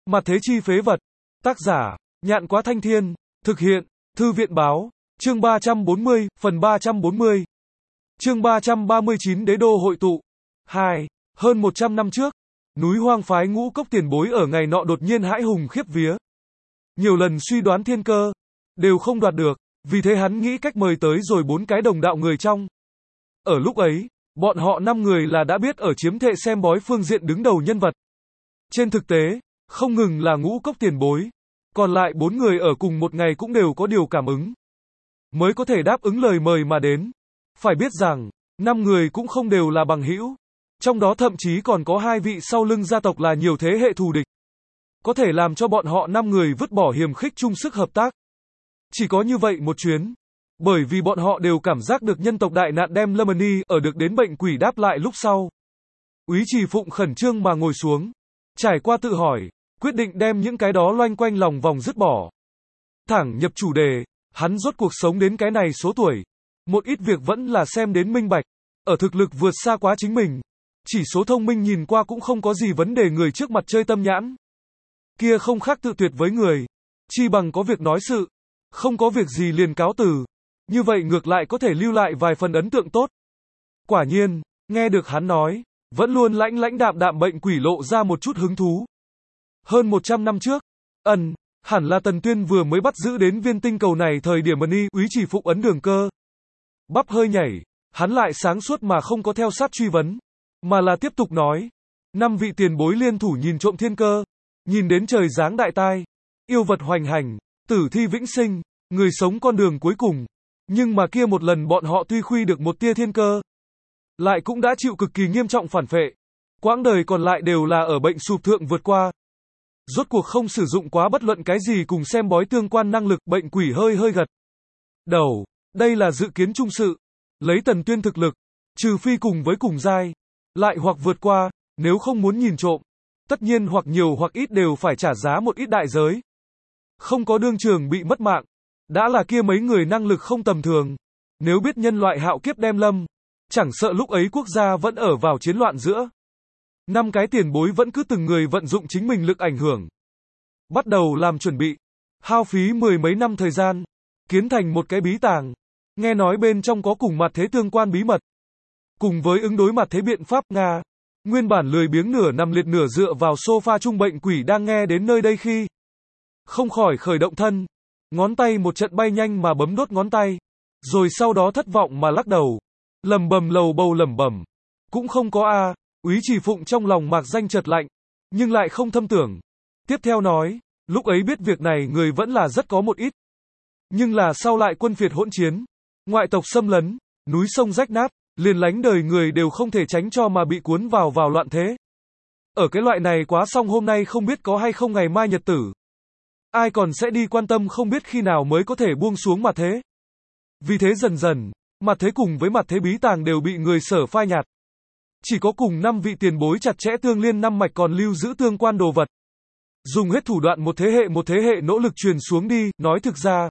Mặt thế chi phế vật. Tác giả, Nhạn Quá Thanh Thiên. Thực hiện, Thư viện Báo. Chương 340, phần 340. Chương 339 Đế đô hội tụ. 2. Hơn 100 năm trước, núi hoang phái Ngũ Cốc Tiền Bối ở ngày nọ đột nhiên hãi hùng khiếp vía. Nhiều lần suy đoán thiên cơ, đều không đoạt được, vì thế hắn nghĩ cách mời tới rồi 4 cái đồng đạo người trong. Ở lúc ấy, bọn họ 5 người là đã biết ở chiếm thệ xem bói phương diện đứng đầu nhân vật. Trên thực tế, không ngừng là Ngũ Cốc Tiền Bối, còn lại 4 người ở cùng một ngày cũng đều có điều cảm ứng, mới có thể đáp ứng lời mời mà đến. Phải biết rằng, 5 người cũng không đều là bằng hữu, trong đó thậm chí còn có 2 vị sau lưng gia tộc là nhiều thế hệ thù địch, có thể làm cho bọn họ 5 người vứt bỏ hiềm khích chung sức hợp tác. Chỉ có như vậy một chuyến, bởi vì bọn họ đều cảm giác được nhân tộc đại nạn đem Lemony ở được đến bệnh quỷ đáp lại lúc sau. Úy Trì Phụng khẩn trương mà ngồi xuống, trải qua tự hỏi, quyết định đem những cái đó loanh quanh lòng vòng dứt bỏ. Thẳng nhập chủ đề, hắn rốt cuộc sống đến cái này số tuổi, một ít việc vẫn là xem đến minh bạch, ở thực lực vượt xa quá chính mình, chỉ số thông minh nhìn qua cũng không có gì vấn đề người trước mặt chơi tâm nhãn. Kia không khác tự tuyệt với người, chi bằng có việc nói sự, không có việc gì liền cáo từ, như vậy ngược lại có thể lưu lại vài phần ấn tượng tốt. Quả nhiên, nghe được hắn nói, vẫn luôn lãnh lãnh đạm đạm bệnh quỷ lộ ra một chút hứng thú. Hơn 100 năm trước, hẳn là Tần Tuyên vừa mới bắt giữ đến viên tinh cầu này thời điểm Mani Úy Trì Phụng ấn đường cơ. Bắp hơi nhảy, hắn lại sáng suốt mà không có theo sát truy vấn, mà là tiếp tục nói, 5 vị tiền bối liên thủ nhìn trộm thiên cơ, nhìn đến trời giáng đại tai, yêu vật hoành hành, tử thi vĩnh sinh, người sống con đường cuối cùng, nhưng mà kia một lần bọn họ tuy khuy được một tia thiên cơ, lại cũng đã chịu cực kỳ nghiêm trọng phản phệ, quãng đời còn lại đều là ở bệnh sụp thượng vượt qua. Rốt cuộc không sử dụng quá bất luận cái gì cùng xem bói tương quan năng lực, bệnh quỷ hơi gật đầu, đây là dự kiến chung sự, lấy Tần Tuyên thực lực, trừ phi cùng với cùng giai, lại hoặc vượt qua, nếu không muốn nhìn trộm, tất nhiên hoặc nhiều hoặc ít đều phải trả giá một ít đại giới. Không có đương trường bị mất mạng, đã là kia mấy người năng lực không tầm thường, nếu biết nhân loại hạo kiếp đem lâm, chẳng sợ lúc ấy quốc gia vẫn ở vào chiến loạn giữa. 5 cái tiền bối vẫn cứ từng người vận dụng chính mình lực ảnh hưởng, bắt đầu làm chuẩn bị, hao phí 10 mấy năm thời gian, kiến thành một cái bí tàng, nghe nói bên trong có cùng mặt thế tương quan bí mật. Cùng với ứng đối mặt thế biện pháp, Nga, nguyên bản lười biếng nửa nằm liệt nửa dựa vào sofa trung bệnh quỷ đang nghe đến nơi đây khi không khỏi khởi động thân, ngón tay một trận bay nhanh mà bấm đốt ngón tay, rồi sau đó thất vọng mà lắc đầu, lầm bầm lầu bầu lẩm bẩm, cũng không có a. Úy Trì Phụng trong lòng mạc danh chợt lạnh, nhưng lại không thâm tưởng. Tiếp theo nói, lúc ấy biết việc này người vẫn là rất có một ít. Nhưng là sau lại quân phiệt hỗn chiến, ngoại tộc xâm lấn, núi sông rách nát, liền lánh đời người đều không thể tránh cho mà bị cuốn vào loạn thế. Ở cái loại này quá xong hôm nay không biết có hay không ngày mai nhật tử. Ai còn sẽ đi quan tâm không biết khi nào mới có thể buông xuống mặt thế. Vì thế dần dần, mặt thế cùng với mặt thế bí tàng đều bị người sở phai nhạt. Chỉ có cùng 5 vị tiền bối chặt chẽ tương liên 5 mạch còn lưu giữ tương quan đồ vật. Dùng hết thủ đoạn một thế hệ nỗ lực truyền xuống đi, nói thực ra.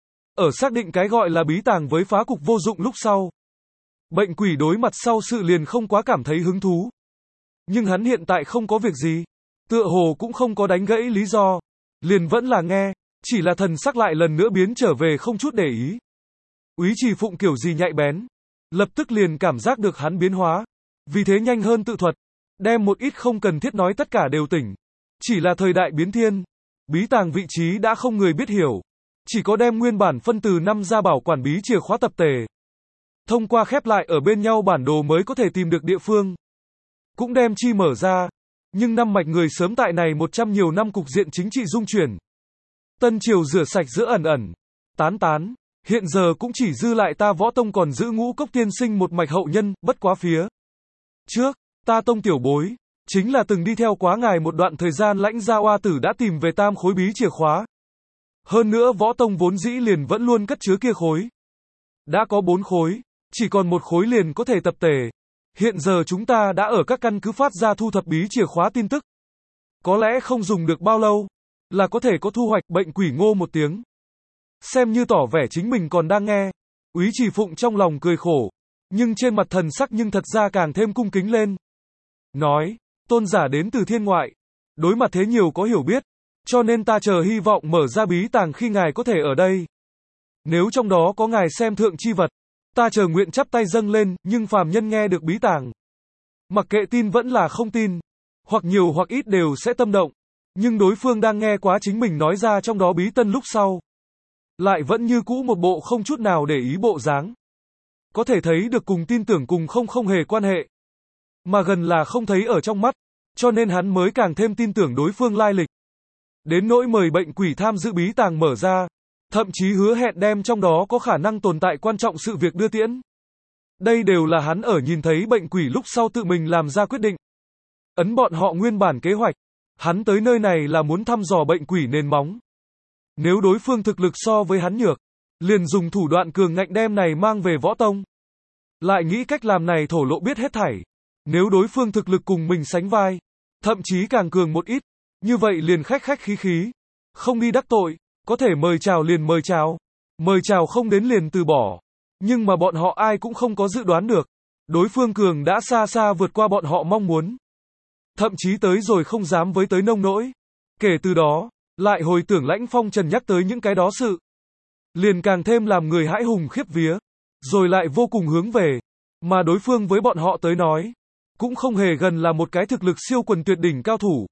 Ở xác định cái gọi là bí tàng với phá cục vô dụng lúc sau. Bệnh quỷ đối mặt sau sự liền không quá cảm thấy hứng thú. Nhưng hắn hiện tại không có việc gì. Tựa hồ cũng không có đánh gãy lý do. Liền vẫn là nghe, chỉ là thần sắc lại lần nữa biến trở về không chút để ý. Úy Trì Phụng kiểu gì nhạy bén. Lập tức liền cảm giác được hắn biến hóa. Vì thế nhanh hơn tự thuật, đem một ít không cần thiết nói tất cả đều tỉnh. Chỉ là thời đại biến thiên, bí tàng vị trí đã không người biết hiểu. Chỉ có đem nguyên bản phân từ 5 ra bảo quản bí chìa khóa tập tề. Thông qua khép lại ở bên nhau bản đồ mới có thể tìm được địa phương. Cũng đem chi mở ra. Nhưng 5 mạch người sớm tại này 100 nhiều năm cục diện chính trị dung chuyển. Tân triều rửa sạch giữa ẩn, tán. Hiện giờ cũng chỉ dư lại ta Võ Tông còn giữ Ngũ Cốc tiên sinh một mạch hậu nhân, bất quá phía trước, ta Tông tiểu bối, chính là từng đi theo quá ngài một đoạn thời gian lãnh gia oa tử đã tìm về tam khối bí chìa khóa. Hơn nữa Võ Tông vốn dĩ liền vẫn luôn cất chứa kia khối. Đã có 4 khối, chỉ còn một khối liền có thể tập tề. Hiện giờ chúng ta đã ở các căn cứ phát ra thu thập bí chìa khóa tin tức. Có lẽ không dùng được bao lâu, là có thể có thu hoạch. Bệnh quỷ ngô một tiếng. Xem như tỏ vẻ chính mình còn đang nghe. Úy Trì Phụng trong lòng cười khổ, nhưng trên mặt thần sắc nhưng thật ra càng thêm cung kính lên. Nói, tôn giả đến từ thiên ngoại, đối mặt thế nhiều có hiểu biết, cho nên ta chờ hy vọng mở ra bí tàng khi ngài có thể ở đây. Nếu trong đó có ngài xem thượng chi vật, ta chờ nguyện chắp tay dâng lên, nhưng phàm nhân nghe được bí tàng. Mặc kệ tin vẫn là không tin, hoặc nhiều hoặc ít đều sẽ tâm động, nhưng đối phương đang nghe quá chính mình nói ra trong đó bí tân lúc sau. Lại vẫn như cũ một bộ không chút nào để ý bộ dáng. Có thể thấy được cùng tin tưởng cùng không hề quan hệ. Mà gần là không thấy ở trong mắt, cho nên hắn mới càng thêm tin tưởng đối phương lai lịch. Đến nỗi mời bệnh quỷ tham dự bí tàng mở ra, thậm chí hứa hẹn đem trong đó có khả năng tồn tại quan trọng sự việc đưa tiễn. Đây đều là hắn ở nhìn thấy bệnh quỷ lúc sau tự mình làm ra quyết định. Ấn bọn họ nguyên bản kế hoạch, hắn tới nơi này là muốn thăm dò bệnh quỷ nền móng. Nếu đối phương thực lực so với hắn nhược, liền dùng thủ đoạn cường ngạnh đem này mang về võ tông. Lại nghĩ cách làm này thổ lộ biết hết thảy. Nếu đối phương thực lực cùng mình sánh vai, thậm chí càng cường một ít, như vậy liền khách khí. Không đi đắc tội, có thể mời chào liền mời chào không đến liền từ bỏ. Nhưng mà bọn họ ai cũng không có dự đoán được, đối phương cường đã xa vượt qua bọn họ mong muốn. Thậm chí tới rồi không dám với tới nông nỗi. Kể từ đó, lại hồi tưởng Lãnh Phong Trần nhắc tới những cái đó sự. Liền càng thêm làm người hãi hùng khiếp vía, rồi lại vô cùng hướng về. Mà đối phương với bọn họ tới nói, cũng không hề gần là một cái thực lực siêu quần tuyệt đỉnh cao thủ,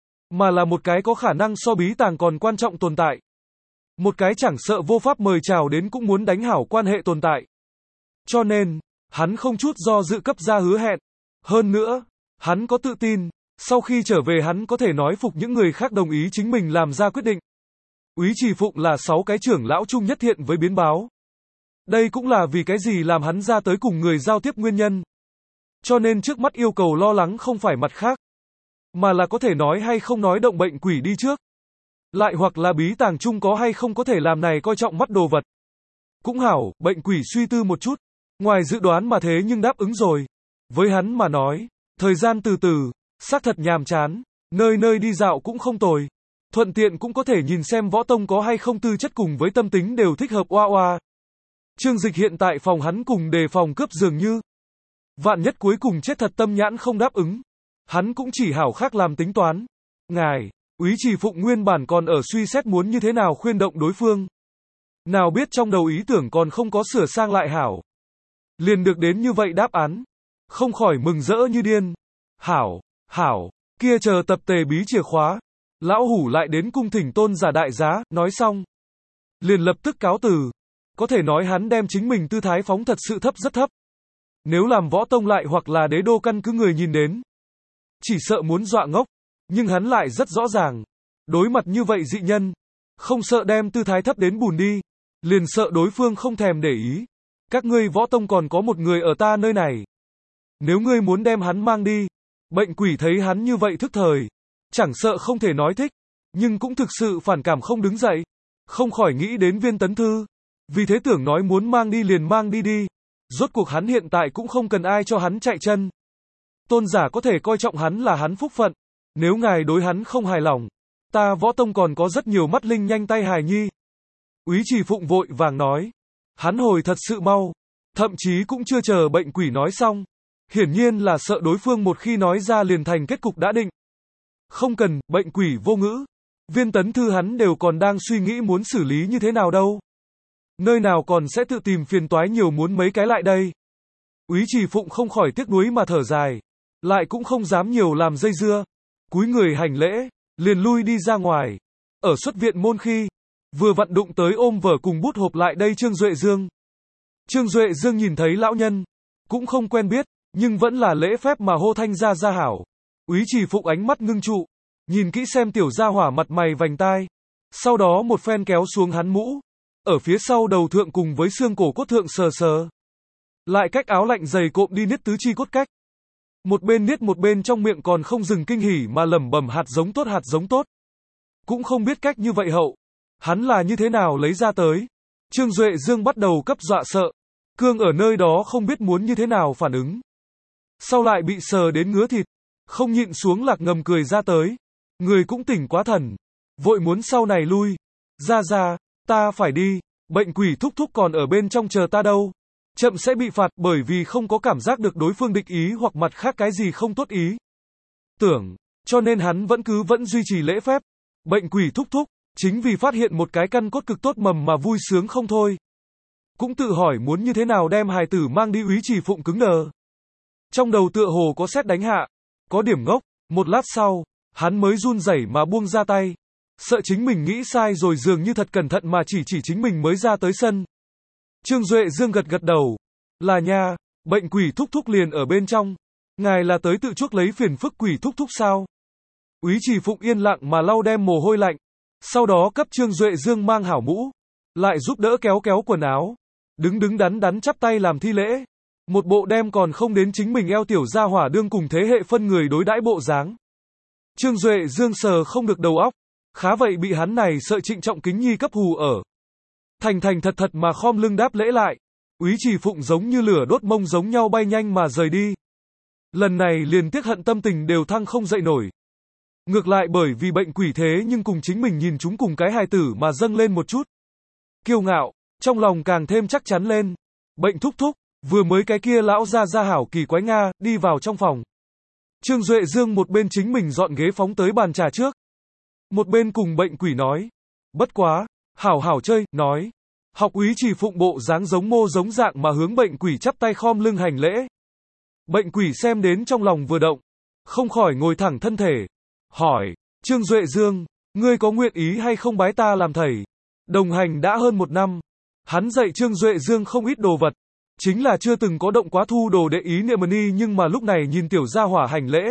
mà là một cái có khả năng so bí tàng còn quan trọng tồn tại. Một cái chẳng sợ vô pháp mời chào đến cũng muốn đánh hảo quan hệ tồn tại. Cho nên, hắn không chút do dự cấp ra hứa hẹn. Hơn nữa, hắn có tự tin, sau khi trở về hắn có thể nói phục những người khác đồng ý chính mình làm ra quyết định. Úy Trì Phụng là 6 cái trưởng lão chung nhất thiện với biến báo. Đây cũng là vì cái gì làm hắn ra tới cùng người giao tiếp nguyên nhân. Cho nên trước mắt yêu cầu lo lắng không phải mặt khác, mà là có thể nói hay không nói động bệnh quỷ đi trước. Lại hoặc là bí tàng chung có hay không có thể làm này coi trọng mắt đồ vật. Cũng hảo, bệnh quỷ suy tư một chút. Ngoài dự đoán mà thế nhưng đáp ứng rồi. Với hắn mà nói, thời gian từ từ, xác thật nhàm chán, nơi đi dạo cũng không tồi. Thuận tiện cũng có thể nhìn xem võ tông có hay không tư chất cùng với tâm tính đều thích hợp oa. Trương Dịch hiện tại phòng hắn cùng đề phòng cướp dường như. Vạn nhất cuối cùng chết thật tâm nhãn không đáp ứng. Hắn cũng chỉ hảo khác làm tính toán. Ngài, Úy Trì Phụng nguyên bản còn ở suy xét muốn như thế nào khuyên động đối phương. Nào biết trong đầu ý tưởng còn không có sửa sang lại hảo. Liền được đến như vậy đáp án. Không khỏi mừng rỡ như điên. Hảo, kia chờ tập tề bí chìa khóa. Lão hủ lại đến cung thỉnh tôn giả đại giá, nói xong. Liền lập tức cáo từ. Có thể nói hắn đem chính mình tư thái phóng thật sự thấp rất thấp. Nếu làm võ tông lại hoặc là đế đô căn cứ người nhìn đến, chỉ sợ muốn dọa ngốc. Nhưng hắn lại rất rõ ràng. Đối mặt như vậy dị nhân, không sợ đem tư thái thấp đến bùn đi. Liền sợ đối phương không thèm để ý. Các ngươi võ tông còn có một người ở ta nơi này. Nếu ngươi muốn đem hắn mang đi, bệnh quỷ thấy hắn như vậy thức thời. Chẳng sợ không thể nói thích, nhưng cũng thực sự phản cảm không đứng dậy. Không khỏi nghĩ đến Viên Tấn Thư. Vì thế tưởng nói muốn mang đi liền mang đi. Rốt cuộc hắn hiện tại cũng không cần ai cho hắn chạy chân. Tôn giả có thể coi trọng hắn là hắn phúc phận. Nếu ngài đối hắn không hài lòng, ta võ tông còn có rất nhiều mắt linh nhanh tay hài nhi. Úy Trì Phụng vội vàng nói. Hắn hồi thật sự mau. Thậm chí cũng chưa chờ bệnh quỷ nói xong. Hiển nhiên là sợ đối phương một khi nói ra liền thành kết cục đã định. Không cần, bệnh quỷ vô ngữ. Viên Tấn Thư hắn đều còn đang suy nghĩ muốn xử lý như thế nào đâu. Nơi nào còn sẽ tự tìm phiền toái nhiều muốn mấy cái lại đây. Úy Trì Phụng không khỏi tiếc nuối mà thở dài. Lại cũng không dám nhiều làm dây dưa. Cúi người hành lễ, liền lui đi ra ngoài. Ở xuất viện môn khi, vừa vặn đụng tới ôm vở cùng bút hộp lại đây Trương Duệ Dương. Trương Duệ Dương nhìn thấy lão nhân, cũng không quen biết, nhưng vẫn là lễ phép mà hô thanh gia hảo. Úy Trì Phụng ánh mắt ngưng trụ, nhìn kỹ xem tiểu gia hỏa mặt mày vành tai. Sau đó một phen kéo xuống hắn mũ, ở phía sau đầu thượng cùng với xương cổ cốt thượng sờ. Lại cách áo lạnh dày cộm đi niết tứ chi cốt cách. Một bên niết một bên trong miệng còn không dừng kinh hỉ mà lẩm bẩm hạt giống tốt. Cũng không biết cách như vậy hậu. Hắn là như thế nào lấy ra tới. Trương Duệ Dương bắt đầu cấp dọa sợ. Cương ở nơi đó không biết muốn như thế nào phản ứng. Sau lại bị sờ đến ngứa thịt. Không nhịn xuống lạc ngầm cười ra tới. Người cũng tỉnh quá thần. Vội muốn sau này lui. Ra, ta phải đi. Bệnh quỷ thúc còn ở bên trong chờ ta đâu. Chậm sẽ bị phạt bởi vì không có cảm giác được đối phương địch ý hoặc mặt khác cái gì không tốt ý. Tưởng, cho nên hắn vẫn duy trì lễ phép. Bệnh quỷ thúc thúc, chính vì phát hiện một cái căn cốt cực tốt mầm mà vui sướng không thôi. Cũng tự hỏi muốn như thế nào đem hài tử mang đi Úy Trì Phụng cứng đờ. Trong đầu tựa hồ có sét đánh hạ, có điểm ngốc, một lát sau, hắn mới run rẩy mà buông ra tay. Sợ chính mình nghĩ sai rồi dường như thật cẩn thận mà chỉ chính mình mới ra tới sân. Trương Duệ Dương gật đầu. Là nha, bệnh quỷ thúc thúc liền ở bên trong. Ngài là tới tự chuốc lấy phiền phức quỷ thúc thúc sao? Úy Trì Phụng yên lặng mà lau đem mồ hôi lạnh. Sau đó cấp Trương Duệ Dương mang hảo mũ. Lại giúp đỡ kéo quần áo. Đứng đắn chắp tay làm thi lễ. Một bộ đem còn không đến chính mình eo tiểu gia hỏa đương cùng thế hệ phân người đối đãi bộ dáng. Trương Duệ Dương sờ không được đầu óc. Khá vậy bị hắn này sợ trịnh trọng kính nhi cấp hù ở. Thành thật mà khom lưng đáp lễ lại. Úy Trì Phụng giống như lửa đốt mông giống nhau bay nhanh mà rời đi. Lần này liền tiếc hận tâm tình đều thăng không dậy nổi. Ngược lại bởi vì bệnh quỷ thế nhưng cùng chính mình nhìn chúng cùng cái hài tử mà dâng lên một chút. Kiêu ngạo, trong lòng càng thêm chắc chắn lên. Bệnh thúc thúc, vừa mới cái kia lão ra hảo kỳ quái Nga, đi vào trong phòng. Trương Duệ Dương một bên chính mình dọn ghế phóng tới bàn trà trước. Một bên cùng bệnh quỷ nói. Bất quá, hảo chơi, nói. Học Úy Trì Phụng bộ dáng giống mô giống dạng mà hướng bệnh quỷ chắp tay khom lưng hành lễ. Bệnh quỷ xem đến trong lòng vừa động. Không khỏi ngồi thẳng thân thể. Hỏi, Trương Duệ Dương, ngươi có nguyện ý hay không bái ta làm thầy? Đồng hành đã hơn 1 năm. Hắn dạy Trương Duệ Dương không ít đồ vật. Chính là chưa từng có động quá thu đồ đệ ý niệm ni nhưng mà lúc này nhìn tiểu gia hỏa hành lễ.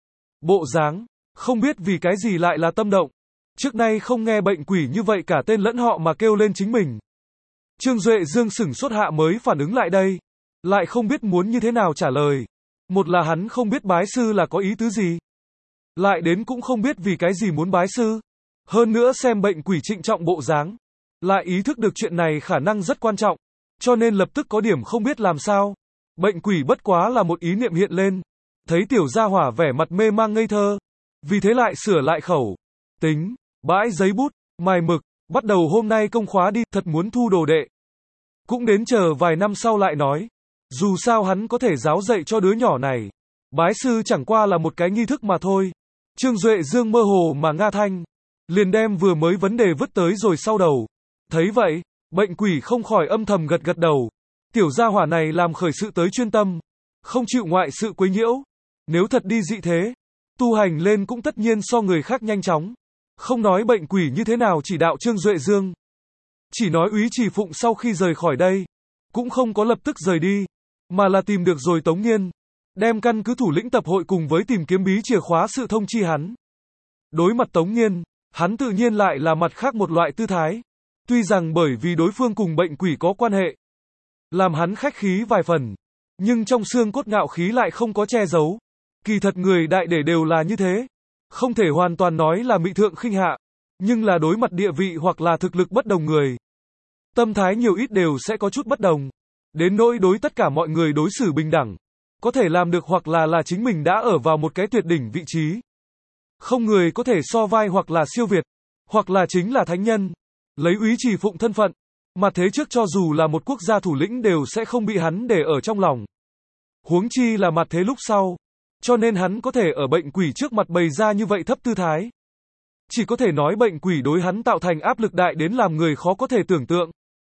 Bộ dáng, không biết vì cái gì lại là tâm động. Trước nay không nghe bệnh quỷ như vậy cả tên lẫn họ mà kêu lên chính mình. Trương Duệ Dương sửng sốt hạ mới phản ứng lại đây. Lại không biết muốn như thế nào trả lời. Một là hắn không biết bái sư là có ý tứ gì. Lại đến cũng không biết vì cái gì muốn bái sư. Hơn nữa xem bệnh quỷ trịnh trọng bộ dáng. Lại ý thức được chuyện này khả năng rất quan trọng. Cho nên lập tức có điểm không biết làm sao. Bệnh quỷ bất quá là một ý niệm hiện lên. Thấy tiểu gia hỏa vẻ mặt mê mang ngây thơ. Vì thế lại sửa lại khẩu. Tính, bãi giấy bút, mài mực, bắt đầu hôm nay công khóa đi, thật muốn thu đồ đệ. Cũng đến chờ vài năm sau lại nói. Dù sao hắn có thể giáo dạy cho đứa nhỏ này. Bái sư chẳng qua là một cái nghi thức mà thôi. Trương Duệ Dương mơ hồ mà nga thanh. Liền đem vừa mới vấn đề vứt tới rồi sau đầu. Thấy vậy, bệnh quỷ không khỏi âm thầm gật đầu. Tiểu gia hỏa này làm khởi sự tới chuyên tâm. Không chịu ngoại sự quấy nhiễu. Nếu thật đi dị thế, tu hành lên cũng tất nhiên so người khác nhanh chóng. Không nói bệnh quỷ như thế nào chỉ đạo Trương Duệ Dương. Chỉ nói Úy Trì Phụng sau khi rời khỏi đây, cũng không có lập tức rời đi, mà là tìm được rồi Tống Nghiên. Đem căn cứ thủ lĩnh tập hội cùng với tìm kiếm bí chìa khóa sự thông chi hắn. Đối mặt Tống Nghiên, hắn tự nhiên lại là mặt khác một loại tư thái. Tuy rằng bởi vì đối phương cùng bệnh quỷ có quan hệ, làm hắn khách khí vài phần, nhưng trong xương cốt ngạo khí lại không có che giấu. Kỳ thật người đại để đều là như thế. Không thể hoàn toàn nói là mị thượng khinh hạ, nhưng là đối mặt địa vị hoặc là thực lực bất đồng người. Tâm thái nhiều ít đều sẽ có chút bất đồng. Đến nỗi đối tất cả mọi người đối xử bình đẳng. Có thể làm được hoặc là chính mình đã ở vào một cái tuyệt đỉnh vị trí. Không người có thể so vai hoặc là siêu việt, hoặc là chính là thánh nhân. Lấy Úy Trì Phụng thân phận, mà thế trước cho dù là một quốc gia thủ lĩnh đều sẽ không bị hắn để ở trong lòng. Huống chi là mặt thế lúc sau. Cho nên hắn có thể ở bệnh quỷ trước mặt bày ra như vậy thấp tư thái. Chỉ có thể nói bệnh quỷ đối hắn tạo thành áp lực đại đến làm người khó có thể tưởng tượng.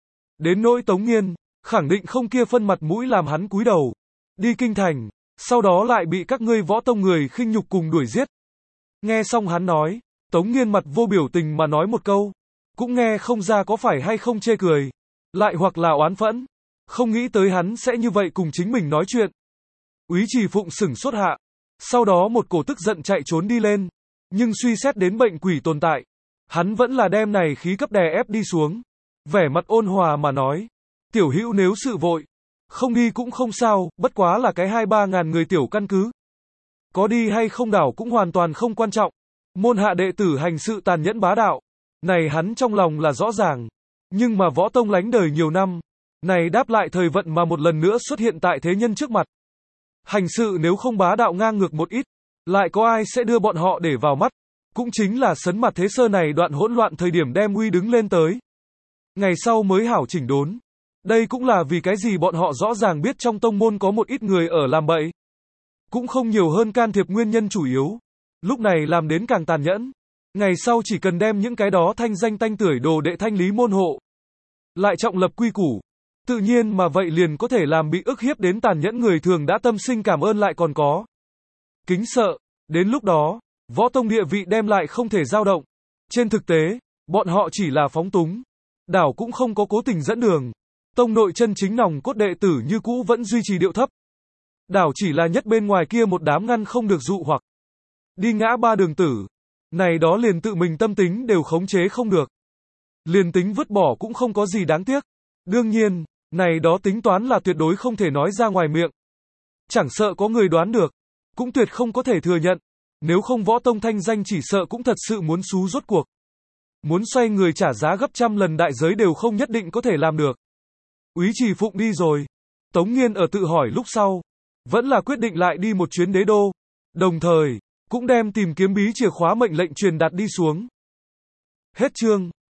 Đến nỗi Tống Nghiên, khẳng định không kia phân mặt mũi làm hắn cúi đầu. Đi kinh thành, sau đó lại bị các ngươi võ tông người khinh nhục cùng đuổi giết. Nghe xong hắn nói, Tống Nghiên mặt vô biểu tình mà nói một câu. Cũng nghe không ra có phải hay không chê cười. Lại hoặc là oán phẫn. Không nghĩ tới hắn sẽ như vậy cùng chính mình nói chuyện. Úy Trì Phụng sửng sốt hạ. Sau đó một cổ tức giận chạy trốn đi lên. Nhưng suy xét đến bệnh quỷ tồn tại. Hắn vẫn là đem này khí cấp đè ép đi xuống. Vẻ mặt ôn hòa mà nói. Tiểu hữu nếu sự vội. Không đi cũng không sao, bất quá là cái 2-3 ngàn người tiểu căn cứ. Có đi hay không đảo cũng hoàn toàn không quan trọng. Môn hạ đệ tử hành sự tàn nhẫn bá đạo. Này hắn trong lòng là rõ ràng. Nhưng mà võ tông lánh đời nhiều năm. Này đáp lại thời vận mà một lần nữa xuất hiện tại thế nhân trước mặt. Hành sự nếu không bá đạo ngang ngược một ít, lại có ai sẽ đưa bọn họ để vào mắt. Cũng chính là sấn mặt thế sơ này đoạn hỗn loạn thời điểm đem uy đứng lên tới. Ngày sau mới hảo chỉnh đốn. Đây cũng là vì cái gì bọn họ rõ ràng biết trong tông môn có một ít người ở làm bậy. Cũng không nhiều hơn can thiệp nguyên nhân chủ yếu. Lúc này làm đến càng tàn nhẫn. Ngày sau chỉ cần đem những cái đó thanh danh tanh tưởi đồ đệ thanh lý môn hộ, lại trọng lập quy củ, tự nhiên mà vậy liền có thể làm bị ức hiếp đến tàn nhẫn người thường đã tâm sinh cảm ơn lại còn có kính sợ. Đến lúc đó, võ tông địa vị đem lại không thể dao động. Trên thực tế, bọn họ chỉ là phóng túng. Đảo cũng không có cố tình dẫn đường. Tông nội chân chính nòng cốt đệ tử như cũ vẫn duy trì điệu thấp. Đảo chỉ là nhất bên ngoài kia một đám ngăn không được dụ hoặc đi ngã ba đường tử. Này đó liền tự mình tâm tính đều khống chế không được. Liền tính vứt bỏ cũng không có gì đáng tiếc. Đương nhiên, này đó tính toán là tuyệt đối không thể nói ra ngoài miệng. Chẳng sợ có người đoán được, cũng tuyệt không có thể thừa nhận. Nếu không võ tông thanh danh chỉ sợ cũng thật sự muốn xú rốt cuộc. Muốn xoay người trả giá gấp trăm lần đại giới đều không nhất định có thể làm được. Úy Trì Phụng đi rồi. Tống Nghiên ở tự hỏi lúc sau, vẫn là quyết định lại đi một chuyến đế đô. Đồng thời, cũng đem tìm kiếm bí chìa khóa mệnh lệnh truyền đạt đi xuống. Hết chương.